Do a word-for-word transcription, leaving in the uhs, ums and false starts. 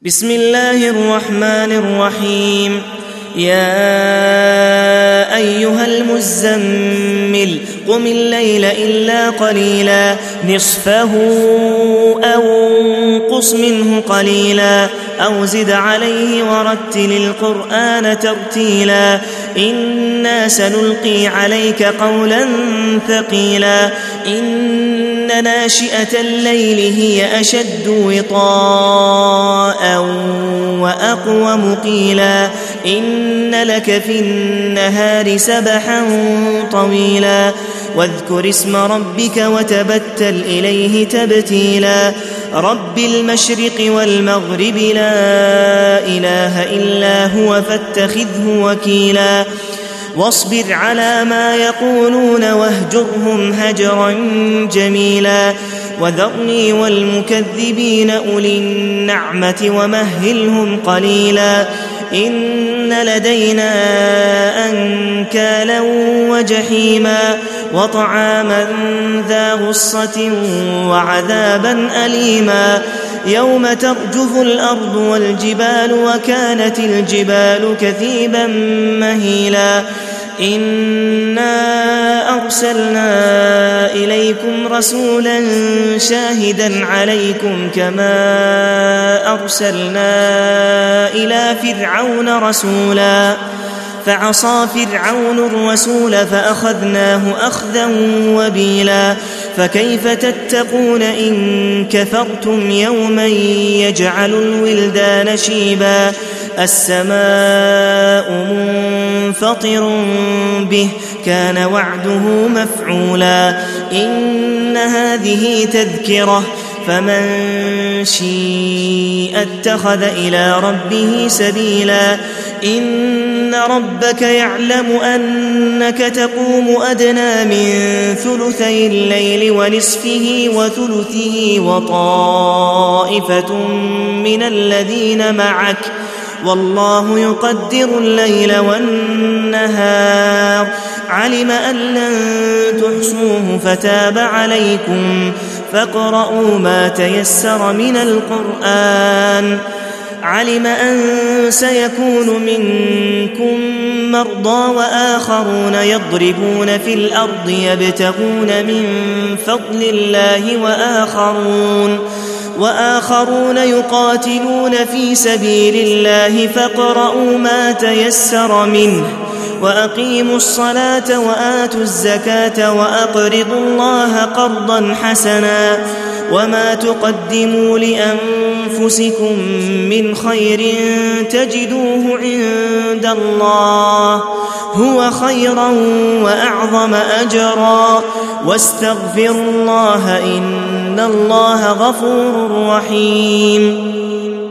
بسم الله الرحمن الرحيم. يا أيها المزمل قم الليل إلا قليلا نصفه أو انقص منه قليلا أو زد عليه ورتل القرآن ترتيلا إنا سنلقي عليك قولا ثقيلا إن ناشئة الليل هي أشد وطاء وأقوم قيلا إن لك في النهار سبحا طويلا واذكر اسم ربك وتبتل إليه تبتيلا رب المشرق والمغرب لا إله إلا هو فاتخذه وكيلا واصبر على ما يقولون واهجرهم هجرا جميلا وذرني والمكذبين أولي النعمة ومهلهم قليلا إن لدينا أنكالا وجحيما وطعاما ذا غصة وعذابا أليما يوم ترجف الأرض والجبال وكانت الجبال كثيبا مهيلا إنا أرسلنا إليكم رسولا شاهدا عليكم كما أرسلنا إلى فرعون رسولا فعصى فرعون الرسول فأخذناه أخذا وبيلا فكيف تتقون إن كفرتم يوما يجعل الولدان شيبا السماء منفطر به كان وعده مفعولا إن هذه تذكرة فمن شيء اتخذ إلى ربه سبيلا إن ربك يعلم أنك تقوم أدنى من ثلثي الليل ونصفه وثلثه وطائفة من الذين معك والله يقدر الليل والنهار علم أن لن تحصوه فتاب عليكم فاقرؤوا ما تيسر من القرآن علم أن سيكون منكم مرضى وآخرون يضربون في الأرض يبتغون من فضل الله وآخرون وآخرون يقاتلون في سبيل الله فاقرؤوا ما تيسر منه وأقيموا الصلاة وآتوا الزكاة وأقرضوا الله قرضا حسنا وما تقدموا لأنفسكم من خير تجدوه عند الله هو خيرا وأعظم أجرا واستغفروا الله إن الله غفور رحيم.